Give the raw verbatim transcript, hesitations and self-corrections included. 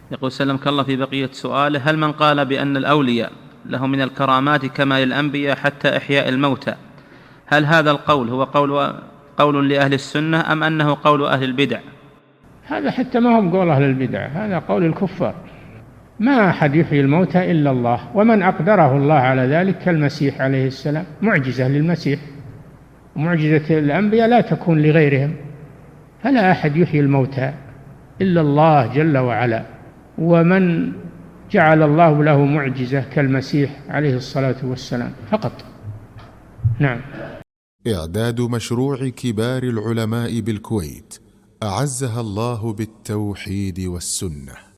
يقول سلمك الله في بقية سؤاله: هل من قال بأن الأولياء له من الكرامات كما للأنبياء حتى إحياء الموتى، هل هذا القول هو قول قول لأهل السنة أم أنه قول أهل البدع؟ هذا حتى ما هو قول أهل البدع، هذا قول الكفار. ما أحد يحيي الموتى إلا الله، ومن أقدره الله على ذلك كالمسيح عليه السلام، معجزة للمسيح، معجزة الأنبياء لا تكون لغيرهم، فلا أحد يحيي الموتى إلا الله جل وعلا، ومن جعل الله له معجزة كالمسيح عليه الصلاة والسلام فقط. نعم. إعداد مشروع كبار العلماء بالكويت أعزها الله بالتوحيد والسنة.